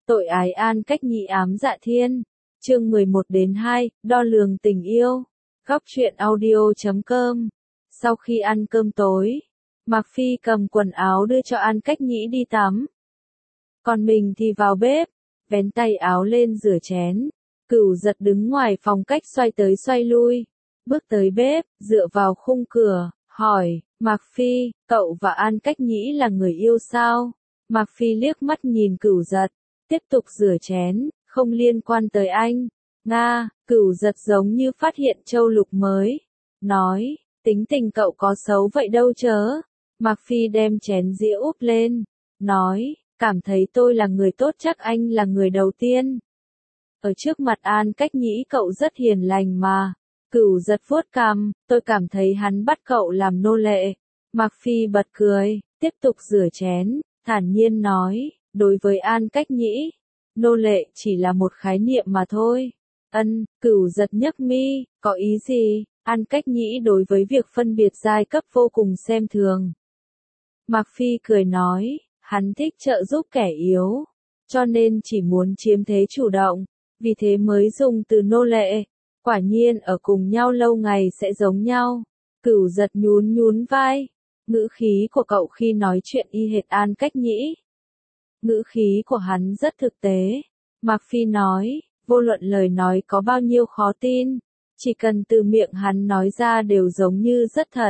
Tội ái An Cách Nhĩ ám dạ thiên. Chương 11-2, đo lường tình yêu. Góc truyện audio.com. Sau khi ăn cơm tối, Mạc Phi cầm quần áo đưa cho An Cách Nhĩ đi tắm. Còn mình thì vào bếp, vén tay áo lên rửa chén. Cửu Giật đứng ngoài phòng cách xoay tới xoay lui. Bước tới bếp, dựa vào khung cửa, hỏi, Mạc Phi, cậu và An Cách Nhĩ là người yêu sao? Mạc Phi liếc mắt nhìn Cửu Giật, tiếp tục rửa chén, không liên quan tới anh. Nga, Cửu Giật giống như phát hiện châu lục mới. Nói, tính tình cậu có xấu vậy đâu chớ. Mạc Phi đem chén dĩa úp lên. Nói, cảm thấy tôi là người tốt chắc anh là người đầu tiên. Ở trước mặt An Cách Nhĩ cậu rất hiền lành mà. Cửu Giật vuốt cằm, tôi cảm thấy hắn bắt cậu làm nô lệ. Mạc Phi bật cười, tiếp tục rửa chén, thản nhiên nói, đối với An Cách Nhĩ, nô lệ chỉ là một khái niệm mà thôi. Cửu Giật nhấc mi, có ý gì? An Cách Nhĩ đối với việc phân biệt giai cấp vô cùng xem thường. Mạc Phi cười nói, hắn thích trợ giúp kẻ yếu, cho nên chỉ muốn chiếm thế chủ động, vì thế mới dùng từ nô lệ. Quả nhiên ở cùng nhau lâu ngày sẽ giống nhau. Cửu Giật nhún nhún vai. Ngữ khí của cậu khi nói chuyện y hệt An Cách Nhĩ. Ngữ khí của hắn rất thực tế. Mạc Phi nói, vô luận lời nói có bao nhiêu khó tin, chỉ cần từ miệng hắn nói ra đều giống như rất thật.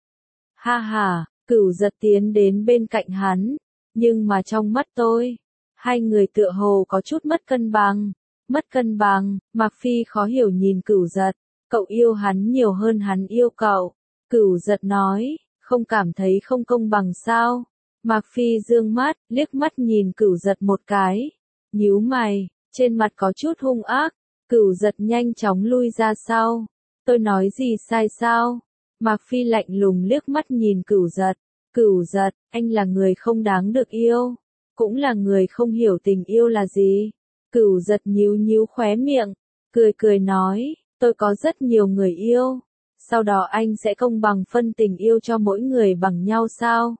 Ha ha, Cửu Giật tiến đến bên cạnh hắn. Nhưng mà trong mắt tôi, hai người tựa hồ có chút mất cân bằng. Mất cân bằng, Mạc Phi khó hiểu nhìn Cửu Giật, cậu yêu hắn nhiều hơn hắn yêu cậu. Cửu Giật nói, không cảm thấy không công bằng sao? Mạc Phi dương mắt, liếc mắt nhìn Cửu Giật một cái, nhíu mày, trên mặt có chút hung ác. Cửu Giật nhanh chóng lui ra sau. Tôi nói gì sai sao? Mạc Phi lạnh lùng liếc mắt nhìn Cửu Giật. Cửu Giật, anh là người không đáng được yêu, cũng là người không hiểu tình yêu là gì. Cửu Giật nhíu nhíu khóe miệng, cười cười nói, tôi có rất nhiều người yêu, sau đó anh sẽ công bằng phân tình yêu cho mỗi người bằng nhau sao?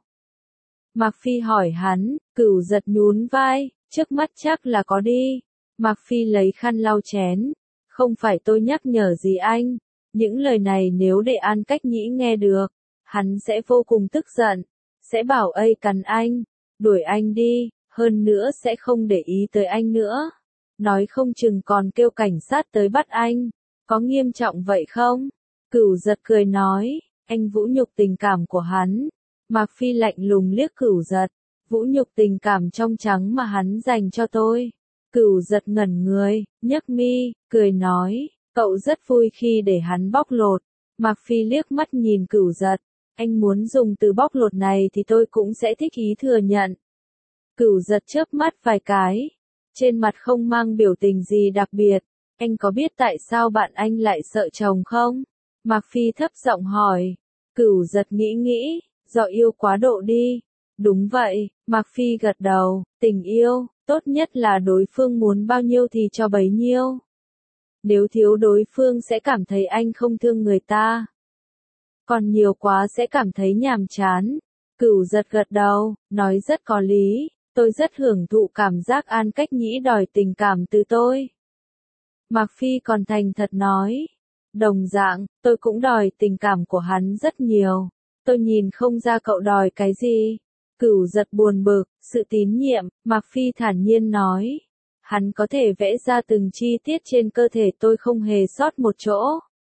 Mạc Phi hỏi hắn. Cửu Giật nhún vai, trước mắt chắc là có đi. Mạc Phi lấy khăn lau chén, không phải tôi nhắc nhở gì anh, những lời này nếu để An Cách Nhĩ nghe được, hắn sẽ vô cùng tức giận, sẽ bảo cằn anh, đuổi anh đi, hơn nữa sẽ không để ý tới anh nữa. Nói không chừng còn kêu cảnh sát tới bắt anh, có nghiêm trọng vậy không? Cửu Giật cười nói, anh vũ nhục tình cảm của hắn. Mạc Phi lạnh lùng liếc Cửu Giật, vũ nhục tình cảm trong trắng mà hắn dành cho tôi. Cửu Giật ngẩn người, nhấc mi, cười nói, cậu rất vui khi để hắn bóc lột. Mạc Phi liếc mắt nhìn Cửu Giật, anh muốn dùng từ bóc lột này thì tôi cũng sẽ thích ý thừa nhận. Cửu Giật chớp mắt vài cái, trên mặt không mang biểu tình gì đặc biệt. Anh có biết tại sao bạn anh lại sợ chồng không? Mạc Phi thấp giọng hỏi. Cửu Giật nghĩ nghĩ, do yêu quá độ đi. Đúng vậy, Mạc Phi gật đầu, tình yêu, tốt nhất là đối phương muốn bao nhiêu thì cho bấy nhiêu. Nếu thiếu đối phương sẽ cảm thấy anh không thương người ta. Còn nhiều quá sẽ cảm thấy nhàm chán. Cửu Giật gật đầu, nói rất có lý. Tôi rất hưởng thụ cảm giác An Cách Nhĩ đòi tình cảm từ tôi. Mạc Phi còn thành thật nói. Đồng dạng, tôi cũng đòi tình cảm của hắn rất nhiều. Tôi nhìn không ra cậu đòi cái gì. Cửu Giật buồn bực, sự tín nhiệm, Mạc Phi thản nhiên nói. Hắn có thể vẽ ra từng chi tiết trên cơ thể tôi không hề sót một chỗ.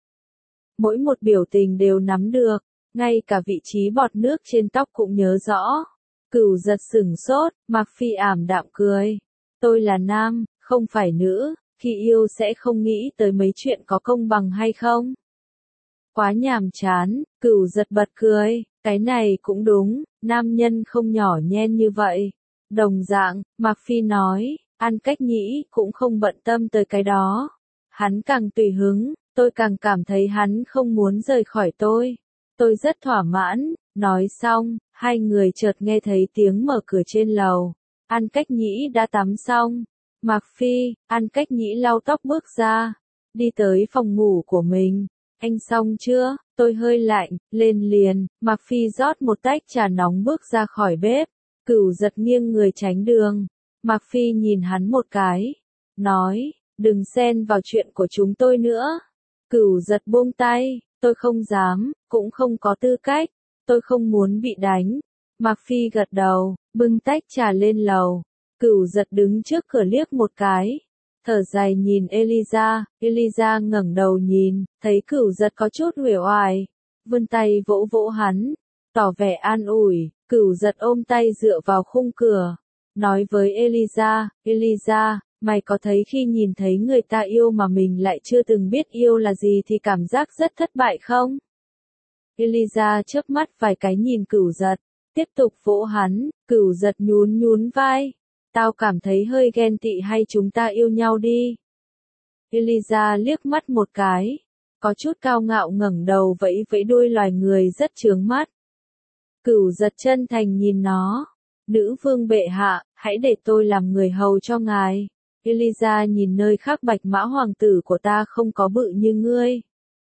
Mỗi một biểu tình đều nắm được, ngay cả vị trí bọt nước trên tóc cũng nhớ rõ. Cửu Giật sửng sốt, Mạc Phi ảm đạm cười. Tôi là nam, không phải nữ, khi yêu sẽ không nghĩ tới mấy chuyện có công bằng hay không. Quá nhàm chán, Cửu Giật bật cười, cái này cũng đúng, nam nhân không nhỏ nhen như vậy. Đồng dạng, Mạc Phi nói, An Cách Nhĩ cũng không bận tâm tới cái đó. Hắn càng tùy hứng, tôi càng cảm thấy hắn không muốn rời khỏi tôi. Tôi rất thỏa mãn. Nói xong, hai người chợt nghe thấy tiếng mở cửa trên lầu. An Cách Nhĩ đã tắm xong. Mạc Phi, An Cách Nhĩ lau tóc bước ra, đi tới phòng ngủ của mình. Anh xong chưa? Tôi hơi lạnh, lên liền. Mạc Phi rót một tách trà nóng bước ra khỏi bếp. Cửu Giật nghiêng người tránh đường. Mạc Phi nhìn hắn một cái, nói, đừng xen vào chuyện của chúng tôi nữa. Cửu Giật buông tay, tôi không dám, cũng không có tư cách, tôi không muốn bị đánh. Mạc Phi gật đầu, bưng tách trà lên lầu. Cửu Giật đứng trước cửa liếc một cái, thở dài nhìn Eliza. Eliza ngẩng đầu nhìn, thấy Cửu Giật có chút uể oải, vươn tay vỗ vỗ hắn, tỏ vẻ an ủi. Cửu Giật ôm tay dựa vào khung cửa, nói với Eliza, Eliza, mày có thấy khi nhìn thấy người ta yêu mà mình lại chưa từng biết yêu là gì thì cảm giác rất thất bại không? Eliza chớp mắt vài cái nhìn Cửu Giật, tiếp tục vỗ hắn. Cửu Giật nhún nhún vai, tao cảm thấy hơi ghen tị, hay chúng ta yêu nhau đi. Eliza liếc mắt một cái, có chút cao ngạo ngẩng đầu vẫy vẫy đuôi loài người rất chướng mắt. Cửu Giật chân thành nhìn nó, nữ vương bệ hạ, hãy để tôi làm người hầu cho ngài. Eliza nhìn nơi khác, bạch mã hoàng tử của ta không có bự như ngươi.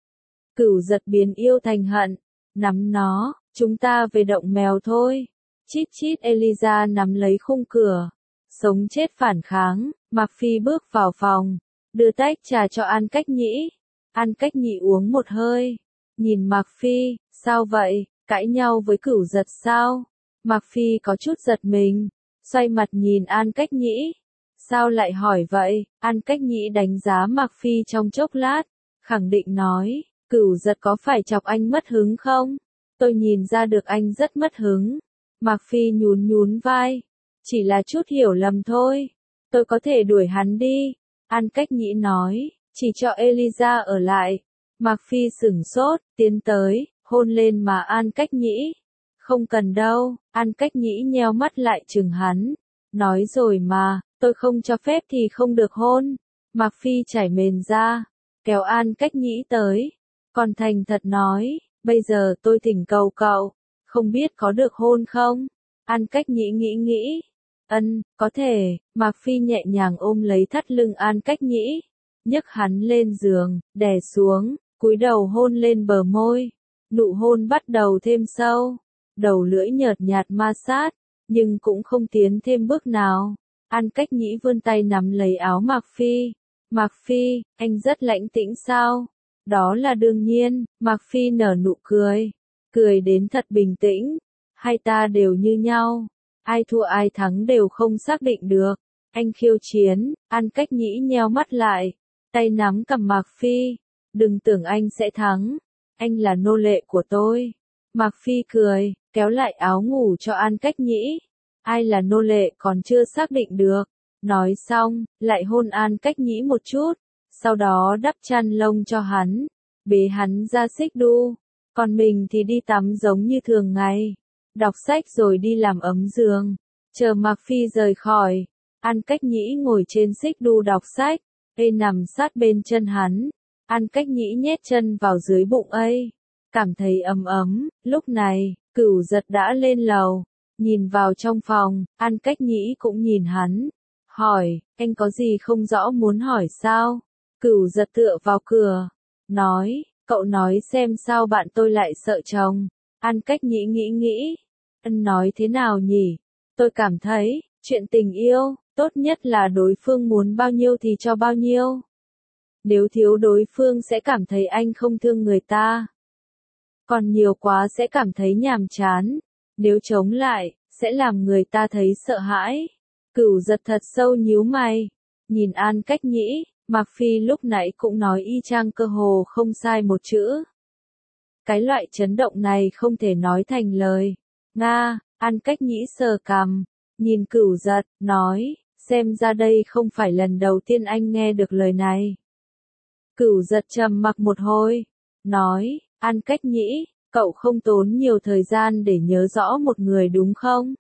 Cửu Giật biến yêu thành hận, nắm nó, chúng ta về động mèo thôi. Chít chít. Eliza nắm lấy khung cửa, sống chết phản kháng. Mạc Phi bước vào phòng, đưa tách trà cho An Cách Nhĩ. An Cách Nhĩ uống một hơi, nhìn Mạc Phi, sao vậy, cãi nhau với Cửu Giật sao? Mạc Phi có chút giật mình, xoay mặt nhìn An Cách Nhĩ. Sao lại hỏi vậy? An Cách Nhĩ đánh giá Mạc Phi trong chốc lát, khẳng định nói, Cửu Giật có phải chọc anh mất hứng không? Tôi nhìn ra được anh rất mất hứng. Mạc Phi nhún nhún vai, chỉ là chút hiểu lầm thôi. Tôi có thể đuổi hắn đi. An Cách Nhĩ nói, chỉ cho Eliza ở lại. Mạc Phi sửng sốt, tiến tới, hôn lên mà An Cách Nhĩ. Không cần đâu. An Cách Nhĩ nheo mắt lại chừng hắn, nói rồi mà, tôi không cho phép thì không được hôn. Mạc Phi chảy mền ra, kéo An Cách Nhĩ tới, còn thành thật nói, bây giờ tôi thỉnh cầu cậu, không biết có được hôn không? An Cách Nhĩ nghĩ, có thể. Mạc Phi nhẹ nhàng ôm lấy thắt lưng An Cách Nhĩ, nhấc hắn lên giường, đè xuống, cúi đầu hôn lên bờ môi. Nụ hôn bắt đầu thêm sâu, đầu lưỡi nhợt nhạt ma sát, nhưng cũng không tiến thêm bước nào. An Cách Nhĩ vươn tay nắm lấy áo Mạc Phi. Mạc Phi, anh rất lãnh tĩnh sao? Đó là đương nhiên. Mạc Phi nở nụ cười, cười đến thật bình tĩnh. Hai ta đều như nhau, ai thua ai thắng đều không xác định được. Anh khiêu chiến. An Cách Nhĩ nheo mắt lại, tay nắm cầm Mạc Phi. Đừng tưởng anh sẽ thắng, anh là nô lệ của tôi. Mạc Phi cười, kéo lại áo ngủ cho An Cách Nhĩ. Ai là nô lệ còn chưa xác định được. Nói xong, lại hôn An Cách Nhĩ một chút, sau đó đắp chăn lông cho hắn, bế hắn ra xích đu. Còn mình thì đi tắm giống như thường ngày, đọc sách rồi đi làm ấm giường. Chờ Mạc Phi rời khỏi, An Cách Nhĩ ngồi trên xích đu đọc sách, A nằm sát bên chân hắn. An Cách Nhĩ nhét chân vào dưới bụng A, cảm thấy ấm ấm. Lúc này, Cửu Giật đã lên lầu, nhìn vào trong phòng. An Cách Nhĩ cũng nhìn hắn, hỏi, anh có gì không rõ muốn hỏi sao? Cửu Giật tựa vào cửa, nói, cậu nói xem sao bạn tôi lại sợ chồng. An Cách Nhĩ nghĩ, nói thế nào nhỉ? Tôi cảm thấy, chuyện tình yêu, tốt nhất là đối phương muốn bao nhiêu thì cho bao nhiêu. Nếu thiếu đối phương sẽ cảm thấy anh không thương người ta. Còn nhiều quá sẽ cảm thấy nhàm chán. Nếu chống lại, sẽ làm người ta thấy sợ hãi. Cửu Giật thật sâu nhíu mày, nhìn An Cách Nhĩ. Mạc Phi lúc nãy cũng nói y chang, cơ hồ không sai một chữ. Cái loại chấn động này không thể nói thành lời. Nga. An Cách Nhĩ sờ cằm, nhìn Cửu Giật, nói, xem ra đây không phải lần đầu tiên anh nghe được lời này. Cửu Giật trầm mặc một hồi, nói, An Cách Nhĩ, cậu không tốn nhiều thời gian để nhớ rõ một người đúng không?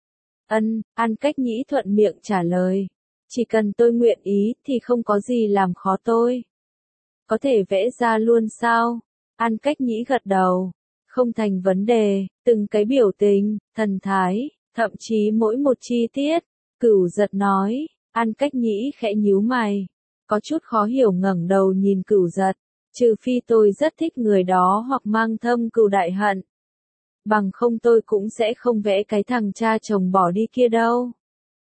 An Cách Nhĩ thuận miệng trả lời, chỉ cần tôi nguyện ý thì không có gì làm khó tôi. Có thể vẽ ra luôn sao? An Cách Nhĩ gật đầu, không thành vấn đề. Từng cái biểu tình, thần thái, thậm chí mỗi một chi tiết. Cửu Giật nói. An Cách Nhĩ khẽ nhíu mày, có chút khó hiểu ngẩng đầu nhìn Cửu Giật. Trừ phi tôi rất thích người đó hoặc mang thâm cừu đại hận, bằng không tôi cũng sẽ không vẽ cái thằng cha chồng bỏ đi kia đâu.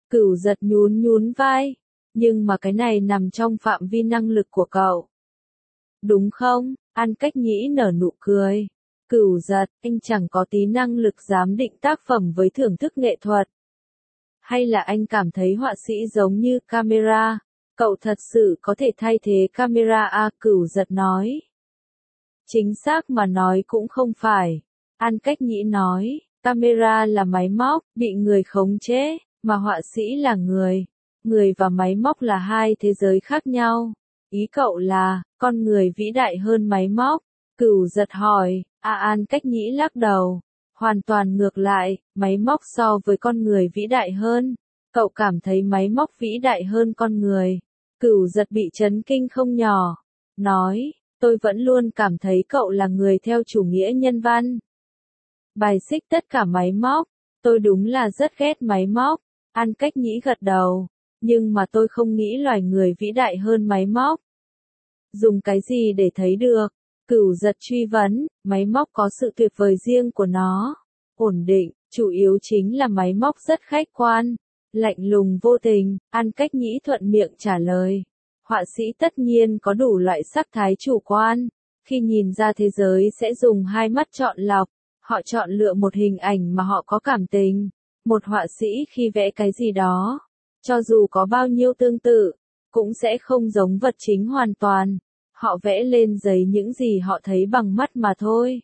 Cửu Giật nhún nhún vai. Nhưng mà cái này nằm trong phạm vi năng lực của cậu. Đúng không? An Cách Nhĩ nở nụ cười. Cửu Giật, anh chẳng có tí năng lực giám định tác phẩm với thưởng thức nghệ thuật. Hay là anh cảm thấy họa sĩ giống như camera? Cậu thật sự có thể thay thế camera à? Cửu Giật nói. Chính xác mà nói cũng không phải. An Cách Nhĩ nói, camera là máy móc, bị người khống chế, mà họa sĩ là người. Người và máy móc là hai thế giới khác nhau. Ý cậu là, con người vĩ đại hơn máy móc? Cửu Giật hỏi. An Cách Nhĩ lắc đầu. Hoàn toàn ngược lại, máy móc so với con người vĩ đại hơn. Cậu cảm thấy máy móc vĩ đại hơn con người. Cửu Giật bị chấn kinh không nhỏ. Nói, tôi vẫn luôn cảm thấy cậu là người theo chủ nghĩa nhân văn. Bài xích tất cả máy móc. Tôi đúng là rất ghét máy móc. An Cách Nhĩ gật đầu. Nhưng mà tôi không nghĩ loài người vĩ đại hơn máy móc. Dùng cái gì để thấy được? Cửu Giật truy vấn, máy móc có sự tuyệt vời riêng của nó. Ổn định, chủ yếu chính là máy móc rất khách quan. Lạnh lùng vô tình, An Cách Nhĩ thuận miệng trả lời. Họa sĩ tất nhiên có đủ loại sắc thái chủ quan. Khi nhìn ra thế giới sẽ dùng hai mắt chọn lọc. Họ chọn lựa một hình ảnh mà họ có cảm tình. Một họa sĩ khi vẽ cái gì đó, cho dù có bao nhiêu tương tự, cũng sẽ không giống vật chính hoàn toàn. Họ vẽ lên giấy những gì họ thấy bằng mắt mà thôi.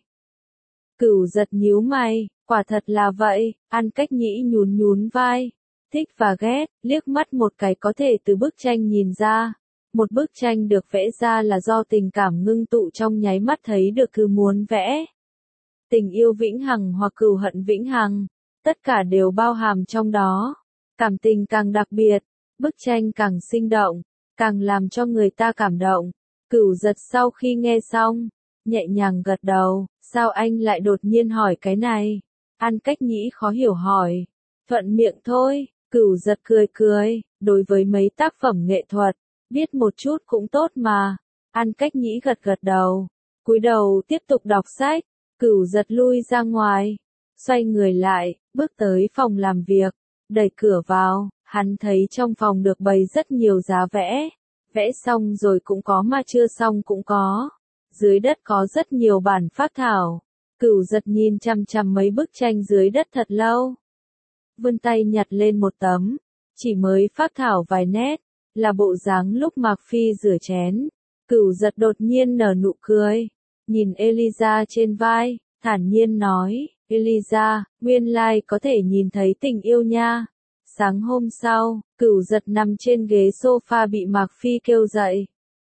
Cửu Giật nhíu mày, quả thật là vậy. An Cách Nhĩ nhún nhún vai. Thích và ghét, liếc mắt một cái có thể từ bức tranh nhìn ra. Một bức tranh được vẽ ra là do tình cảm ngưng tụ trong nháy mắt thấy được cứ muốn vẽ. Tình yêu vĩnh hằng hoặc cừu hận vĩnh hằng, tất cả đều bao hàm trong đó. Cảm tình càng đặc biệt, bức tranh càng sinh động, càng làm cho người ta cảm động. Cửu Giật sau khi nghe xong, nhẹ nhàng gật đầu. Sao anh lại đột nhiên hỏi cái này? An Cách Nhĩ khó hiểu hỏi. Thuận miệng thôi. Cửu Giật cười cười. Đối với mấy tác phẩm nghệ thuật, biết một chút cũng tốt mà. An Cách Nhĩ gật gật đầu. Cúi đầu tiếp tục đọc sách. Cửu Giật lui ra ngoài, xoay người lại, bước tới phòng làm việc, đẩy cửa vào. Hắn thấy trong phòng được bày rất nhiều giá vẽ. Vẽ xong rồi cũng có mà chưa xong cũng có. Dưới đất có rất nhiều bản phác thảo. Cửu Giật nhìn chằm chằm mấy bức tranh dưới đất thật lâu. Vươn tay nhặt lên một tấm, chỉ mới phác thảo vài nét, là bộ dáng lúc Mạc Phi rửa chén. Cửu Giật đột nhiên nở nụ cười, nhìn Eliza trên vai, thản nhiên nói, Eliza, nguyên lai có thể nhìn thấy tình yêu nha. Sáng hôm sau, Cửu Giật nằm trên ghế sofa bị Mạc Phi kêu dậy.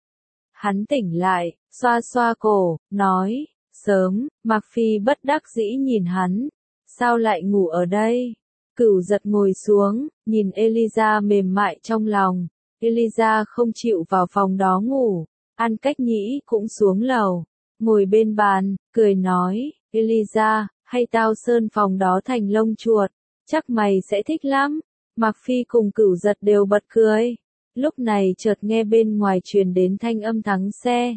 Hắn tỉnh lại, xoa xoa cổ, nói, sớm. Mạc Phi bất đắc dĩ nhìn hắn, sao lại ngủ ở đây? Cửu Giật ngồi xuống, nhìn Eliza mềm mại trong lòng. Eliza không chịu vào phòng đó ngủ. An Cách Nhĩ cũng xuống lầu, ngồi bên bàn, cười nói, Eliza, hay tao sơn phòng đó thành lông chuột, chắc mày sẽ thích lắm. Mạc Phi cùng Cửu Giật đều bật cười. Lúc này chợt nghe bên ngoài truyền đến thanh âm thắng xe.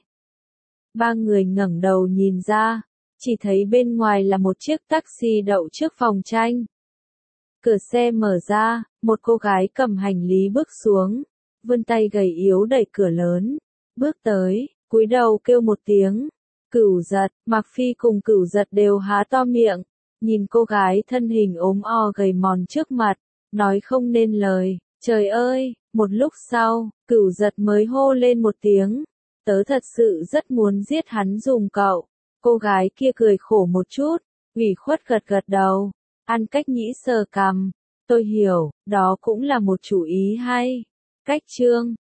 Ba người ngẩng đầu nhìn ra, chỉ thấy bên ngoài là một chiếc taxi đậu trước phòng tranh. Cửa xe mở ra, một cô gái cầm hành lý bước xuống, vươn tay gầy yếu đẩy cửa lớn, bước tới, cúi đầu kêu một tiếng. Cửu Giật. Mạc Phi cùng Cửu Giật đều há to miệng, nhìn cô gái thân hình ốm o gầy mòn trước mặt, nói không nên lời. Trời ơi, một lúc sau, Cửu Giật mới hô lên một tiếng. Tớ thật sự rất muốn giết hắn dùm cậu. Cô gái kia cười khổ một chút, ủy khuất gật gật đầu. An Cách Nhĩ sờ cằm. Tôi hiểu, đó cũng là một chủ ý hay. Cách chương